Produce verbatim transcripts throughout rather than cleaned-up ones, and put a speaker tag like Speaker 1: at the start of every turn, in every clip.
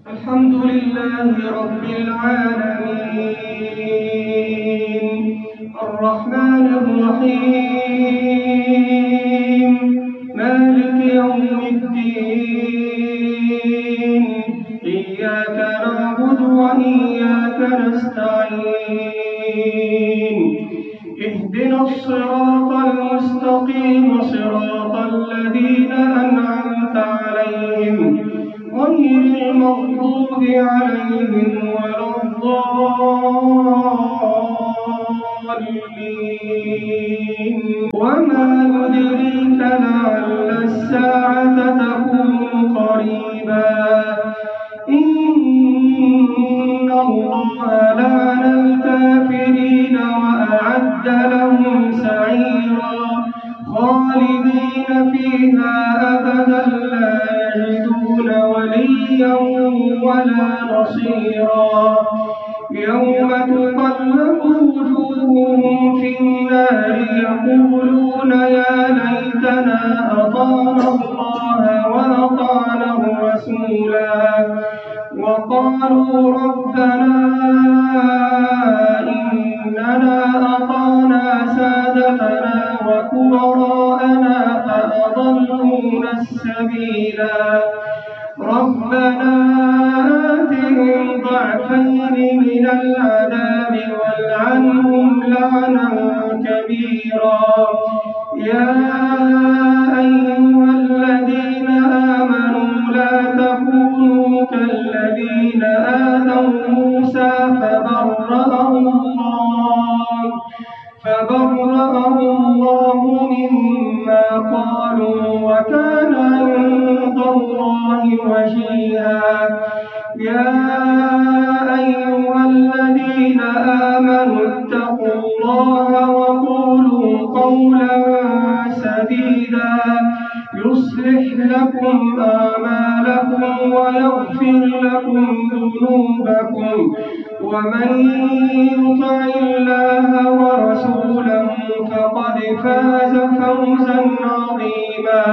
Speaker 1: الحمد لله رب العالمين الرحمن الرحيم مالك يوم الدين إياك نعبد وإياك نستعين اهدنا الصراط المستقيم صراط الذين أنعمت عليهم غير المغضوب عليهم ولا الضالين. وما يدريك لعل الساعة تكون قريبا إن الله لعن الكافرين وأعد لهم سعيرا خالدين فيها أبدا لا يجدون وليا ولا نصيرا يوم تقلب وجوههم في النار يقولون يا ليتنا أطعنا الله وأطعنا الرسولا وقالوا ربنا إننا أطعنا سادتنا وكبراءنا فأضلونا السبيلا ربنا آتهم ضعفين من العذاب والعنهم لعنا كبيرا يا أيها الذين آمنوا لا تكونوا كالذين آذوا موسى فبرأه الله فبرأه الله مما قالوا وكان عند الله وجيها يا أيها الذين آمنوا اتقوا الله وقولوا قولا سديدا يصلح لكم أعمالكم ويغفر لكم ذنوبكم ومن يطع الله ورسوله فقد فاز فوزا عظيما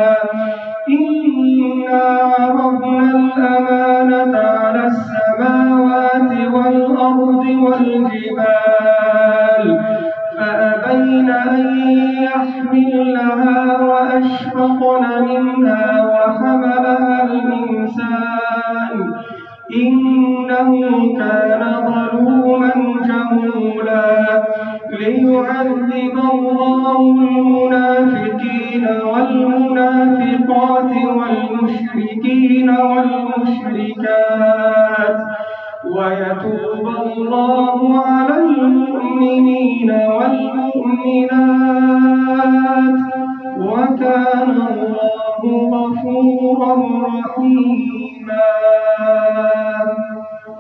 Speaker 1: إنا عرضنا الأمانة على السماوات والأرض والجبال فأبين أن يحملنها وأشفقن منها وحملها الإنسان إنه كان ظلوما جهولا ليعذب الله المنافقين والمنافقات والمشركين والمشركات ويتوب الله على المؤمنين والمؤمنات وكان الله غفورا رحيما.